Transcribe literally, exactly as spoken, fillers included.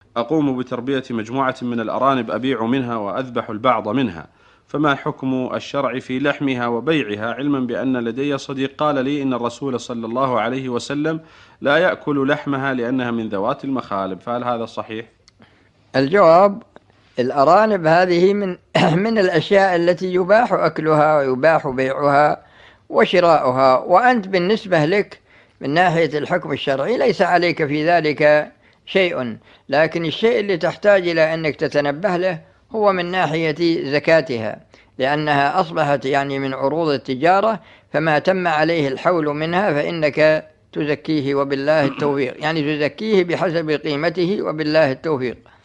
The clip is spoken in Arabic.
أقوم بتربية مجموعة من الأرانب أبيع منها وأذبح البعض منها، فما حكم الشرع في لحمها وبيعها، علما بأن لدي صديق قال لي إن الرسول صلى الله عليه وسلم لا يأكل لحمها لأنها من ذوات المخالب، فهل هذا صحيح؟ الجواب: الأرانب هذه من من الأشياء التي يباح أكلها ويباح بيعها وشراؤها، وأنت بالنسبة لك من ناحية الحكم الشرعي ليس عليك في ذلك شيء، لكن الشيء اللي تحتاج إلى أنك تتنبه له هو من ناحية زكاتها، لأنها أصبحت يعني من عروض التجارة، فما تم عليه الحول منها فإنك تزكيه وبالله التوفيق، يعني تزكيه بحسب قيمته وبالله التوفيق.